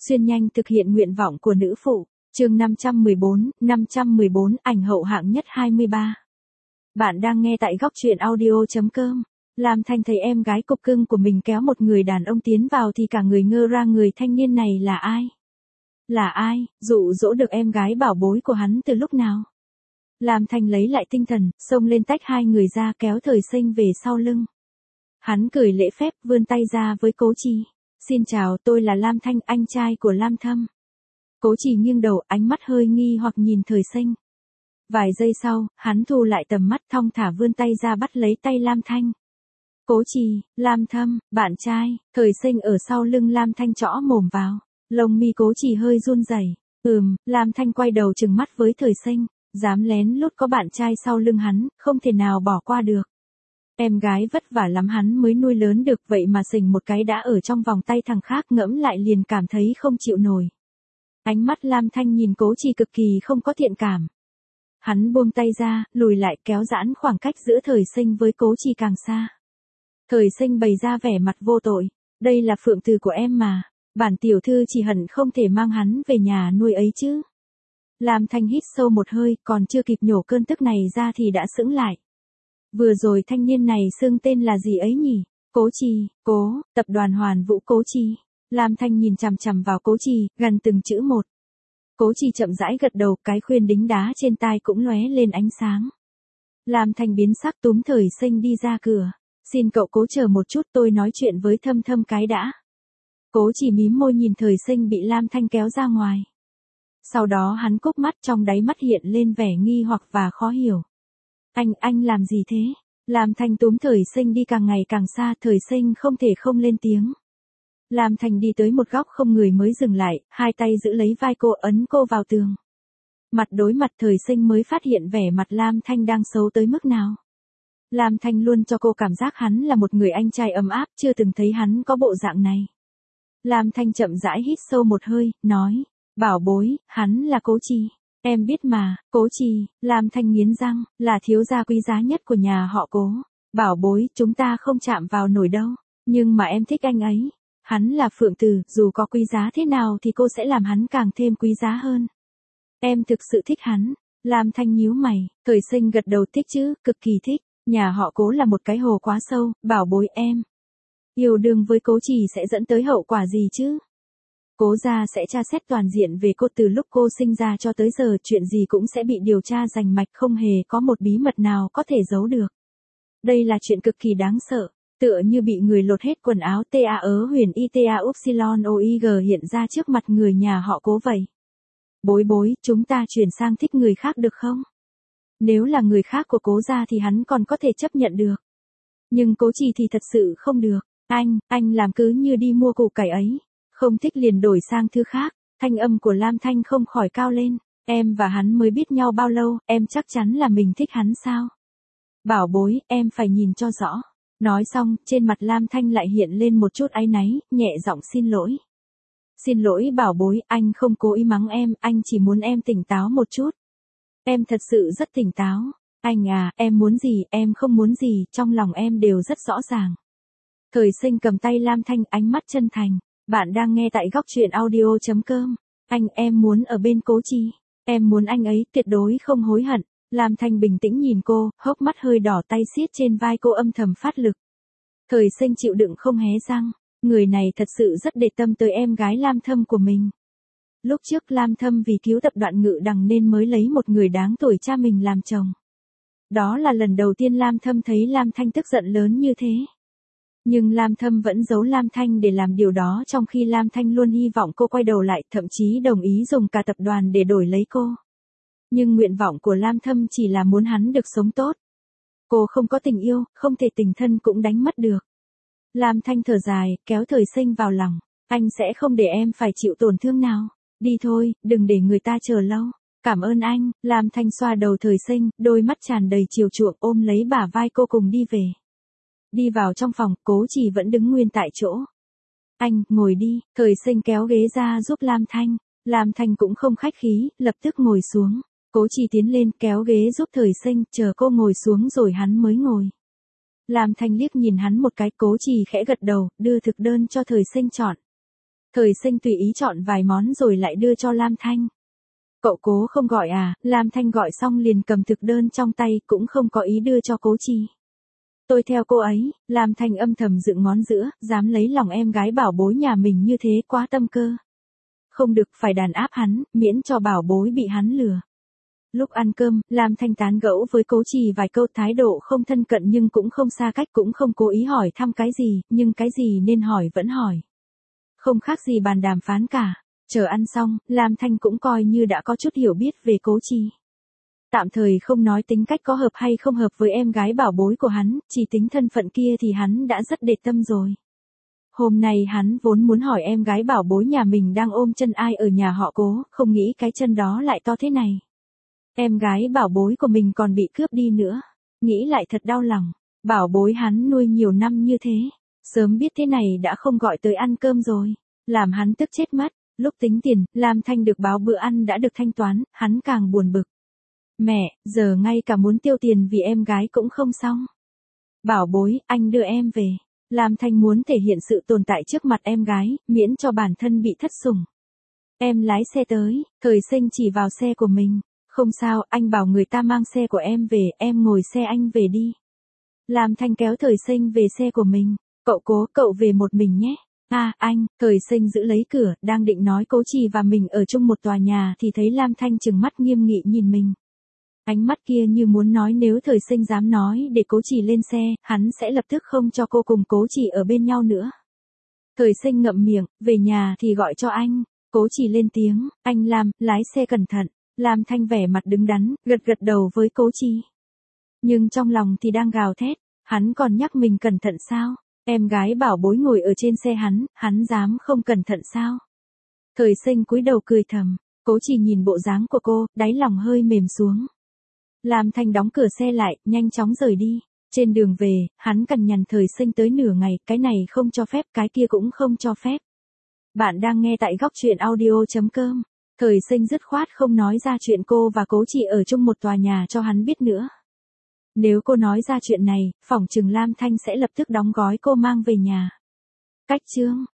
Xuyên nhanh thực hiện nguyện vọng của nữ phụ. Chương 514, ảnh hậu hạng nhất 23. Bạn đang nghe tại góc truyện audio.com. Lam Thanh thấy em gái cục cưng của mình kéo một người đàn ông tiến vào thì cả người ngơ ra, người thanh niên này là ai? Là ai, dụ dỗ được em gái bảo bối của hắn từ lúc nào? Lam Thanh lấy lại tinh thần, xông lên tách hai người ra, kéo Thời Sinh về sau lưng. Hắn cười lễ phép, vươn tay ra với Cố Trì. Xin chào, tôi là Lam Thanh, anh trai của Lam Thâm. Cố Trì nghiêng đầu, ánh mắt hơi nghi hoặc nhìn Thời Sinh. Vài giây sau, hắn thu lại tầm mắt, thong thả vươn tay ra bắt lấy tay Lam Thanh. Cố Trì, Lam Thâm, bạn trai. Thời Sinh ở sau lưng Lam Thanh trõ mồm vào. Lông mi Cố Trì hơi run rẩy. Lam Thanh quay đầu trừng mắt với Thời Sinh. Dám lén lút có bạn trai sau lưng hắn, không thể nào bỏ qua được. Em gái vất vả lắm hắn mới nuôi lớn được, vậy mà xình một cái đã ở trong vòng tay thằng khác, ngẫm lại liền cảm thấy không chịu nổi. Ánh mắt Lam Thanh nhìn Cố Trì cực kỳ không có thiện cảm. Hắn buông tay ra, lùi lại, kéo giãn khoảng cách giữa Thời Sinh với Cố Trì càng xa. Thời Sinh bày ra vẻ mặt vô tội. Đây là phượng từ của em mà. Bản tiểu thư chỉ hận không thể mang hắn về nhà nuôi ấy chứ. Lam Thanh hít sâu một hơi, còn chưa kịp nhổ cơn tức này ra thì đã sững lại. Vừa rồi thanh niên này xưng tên là gì ấy nhỉ? Cố Trì, tập đoàn Hoàn Vũ Cố Trì. Lam Thanh nhìn chằm chằm vào Cố Trì, gần từng chữ một. Cố Trì chậm rãi gật đầu, cái khuyên đính đá trên tai cũng lóe lên ánh sáng. Lam Thanh biến sắc, túm Thời Sinh đi ra cửa. Xin cậu Cố chờ một chút, tôi nói chuyện với Thâm Thâm cái đã. Cố Trì mím môi nhìn Thời Sinh bị Lam Thanh kéo ra ngoài. Sau đó hắn cúp mắt, trong đáy mắt hiện lên vẻ nghi hoặc và khó hiểu. Anh làm gì thế? Lam Thanh túm Thời Sinh đi càng ngày càng xa, Thời Sinh không thể không lên tiếng. Lam Thanh đi tới một góc không người mới dừng lại, hai tay giữ lấy vai cô, ấn cô vào tường. Mặt đối mặt, Thời Sinh mới phát hiện vẻ mặt Lam Thanh đang xấu tới mức nào. Lam Thanh luôn cho cô cảm giác hắn là một người anh trai ấm áp, chưa từng thấy hắn có bộ dạng này. Lam Thanh chậm rãi hít sâu một hơi, nói, bảo bối, hắn là Cố Trì. Em biết mà, Cố Trì. Lam Thanh nghiến răng, là thiếu gia quý giá nhất của nhà họ Cố. Bảo bối, chúng ta không chạm vào nổi đâu. Nhưng mà em thích anh ấy. Hắn là phượng tử, dù có quý giá thế nào thì cô sẽ làm hắn càng thêm quý giá hơn. Em thực sự thích hắn. Lam Thanh nhíu mày, Thời Sinh gật đầu, thích chứ, cực kỳ thích. Nhà họ Cố là một cái hồ quá sâu, bảo bối em. Yêu đương với Cố Trì sẽ dẫn tới hậu quả gì chứ? Cố gia sẽ tra xét toàn diện về cô, từ lúc cô sinh ra cho tới giờ, chuyện gì cũng sẽ bị điều tra rành mạch, không hề có một bí mật nào có thể giấu được. Đây là chuyện cực kỳ đáng sợ, tựa như bị người lột hết quần áo, ta ớ huyền ita upsilon oig hiện ra trước mặt người nhà họ Cố vậy. Bối bối, chúng ta chuyển sang thích người khác được không? Nếu là người khác của Cố gia thì hắn còn có thể chấp nhận được. Nhưng Cố Trì thì thật sự không được. Anh làm cứ như đi mua củ cải ấy. Không thích liền đổi sang thứ khác. Thanh âm của Lam Thanh không khỏi cao lên. Em và hắn mới biết nhau bao lâu, em chắc chắn là mình thích hắn sao? Bảo bối, em phải nhìn cho rõ. Nói xong, trên mặt Lam Thanh lại hiện lên một chút áy náy, nhẹ giọng xin lỗi. Xin lỗi bảo bối, anh không cố ý mắng em, anh chỉ muốn em tỉnh táo một chút. Em thật sự rất tỉnh táo. Anh à, em muốn gì, em không muốn gì, trong lòng em đều rất rõ ràng. Thời Sinh cầm tay Lam Thanh, ánh mắt chân thành. Bạn đang nghe tại góc truyện audio.com. Em muốn ở bên Cố Trì. Em muốn anh ấy tuyệt đối không hối hận. Lam Thanh bình tĩnh nhìn cô, hốc mắt hơi đỏ, tay siết trên vai cô âm thầm phát lực. Thời Sinh chịu đựng không hé răng. Người này thật sự rất để tâm tới em gái Lam Thâm của mình. Lúc trước Lam Thâm vì cứu tập đoàn Ngự Đằng nên mới lấy một người đáng tuổi cha mình làm chồng. Đó là lần đầu tiên Lam Thâm thấy Lam Thanh tức giận lớn như thế. Nhưng Lam Thâm vẫn giấu Lam Thanh để làm điều đó, trong khi Lam Thanh luôn hy vọng cô quay đầu lại, thậm chí đồng ý dùng cả tập đoàn để đổi lấy cô. Nhưng nguyện vọng của Lam Thâm chỉ là muốn hắn được sống tốt. Cô không có tình yêu, không thể tình thân cũng đánh mất được. Lam Thanh thở dài, kéo Thời Sinh vào lòng. Anh sẽ không để em phải chịu tổn thương nào. Đi thôi, đừng để người ta chờ lâu. Cảm ơn anh. Lam Thanh xoa đầu Thời Sinh, đôi mắt tràn đầy chiều chuộng, ôm lấy bả vai cô cùng đi về. Đi vào trong phòng, Cố Trì vẫn đứng nguyên tại chỗ. Anh, ngồi đi. Thời Sinh kéo ghế ra giúp Lam Thanh. Lam Thanh cũng không khách khí, lập tức ngồi xuống. Cố Trì tiến lên, kéo ghế giúp Thời Sinh, chờ cô ngồi xuống rồi hắn mới ngồi. Lam Thanh liếc nhìn hắn một cái, Cố Trì khẽ gật đầu, đưa thực đơn cho Thời Sinh chọn. Thời Sinh tùy ý chọn vài món rồi lại đưa cho Lam Thanh. Cậu Cố không gọi à? Lam Thanh gọi xong liền cầm thực đơn trong tay, cũng không có ý đưa cho Cố Chi. Tôi theo cô ấy. Lam Thanh âm thầm dựng ngón giữa, dám lấy lòng em gái bảo bối nhà mình như thế, quá tâm cơ. Không được, phải đàn áp hắn, miễn cho bảo bối bị hắn lừa. Lúc ăn cơm, Lam Thanh tán gẫu với Cố Chi vài câu, thái độ không thân cận nhưng cũng không xa cách, cũng không cố ý hỏi thăm cái gì, nhưng cái gì nên hỏi vẫn hỏi. Không khác gì bàn đàm phán cả. Chờ ăn xong, Lam Thanh cũng coi như đã có chút hiểu biết về Cố Chi. Tạm thời không nói tính cách có hợp hay không hợp với em gái bảo bối của hắn, chỉ tính thân phận kia thì hắn đã rất để tâm rồi. Hôm nay hắn vốn muốn hỏi em gái bảo bối nhà mình đang ôm chân ai ở nhà họ Cố, không nghĩ cái chân đó lại to thế này. Em gái bảo bối của mình còn bị cướp đi nữa. Nghĩ lại thật đau lòng. Bảo bối hắn nuôi nhiều năm như thế. Sớm biết thế này đã không gọi tới ăn cơm rồi. Làm hắn tức chết mất. Lúc tính tiền, Lam Thanh được báo bữa ăn đã được thanh toán, hắn càng buồn bực. Mẹ, giờ ngay cả muốn tiêu tiền vì em gái cũng không xong. Bảo bối, anh đưa em về. Lam Thanh muốn thể hiện sự tồn tại trước mặt em gái, miễn cho bản thân bị thất sủng. Em lái xe tới. Thời Sinh chỉ vào xe của mình. Không sao, anh bảo người ta mang xe của em về, em ngồi xe anh về đi. Lam Thanh kéo Thời Sinh về xe của mình. Cậu Cố, cậu về một mình nhé. À, anh. Thời Sinh giữ lấy cửa, đang định nói Cố Chi và mình ở chung một tòa nhà thì thấy Lam Thanh trừng mắt nghiêm nghị nhìn mình. Ánh mắt kia như muốn nói nếu Thời Sinh dám nói để Cố Chi lên xe, hắn sẽ lập tức không cho cô cùng Cố Chi ở bên nhau nữa. Thời Sinh ngậm miệng, về nhà thì gọi cho anh. Cố Chi lên tiếng, anh Lam, lái xe cẩn thận. Lam Thanh vẻ mặt đứng đắn, gật gật đầu với Cố Chi. Nhưng trong lòng thì đang gào thét, hắn còn nhắc mình cẩn thận sao? Em gái bảo bối ngồi ở trên xe hắn dám không cẩn thận sao? Thời Sinh cúi đầu cười thầm, Cố Chi nhìn bộ dáng của cô, đáy lòng hơi mềm xuống. Lam Thanh đóng cửa xe lại, nhanh chóng rời đi. Trên đường về, hắn cằn nhằn Thời Sinh tới nửa ngày, cái này không cho phép, cái kia cũng không cho phép. Bạn đang nghe tại góc truyện audio.com. Thời Sinh dứt khoát không nói ra chuyện cô và Cố Chi ở chung một tòa nhà cho hắn biết nữa. Nếu cô nói ra chuyện này, phỏng chừng Lam Thanh sẽ lập tức đóng gói cô mang về nhà. Cách chương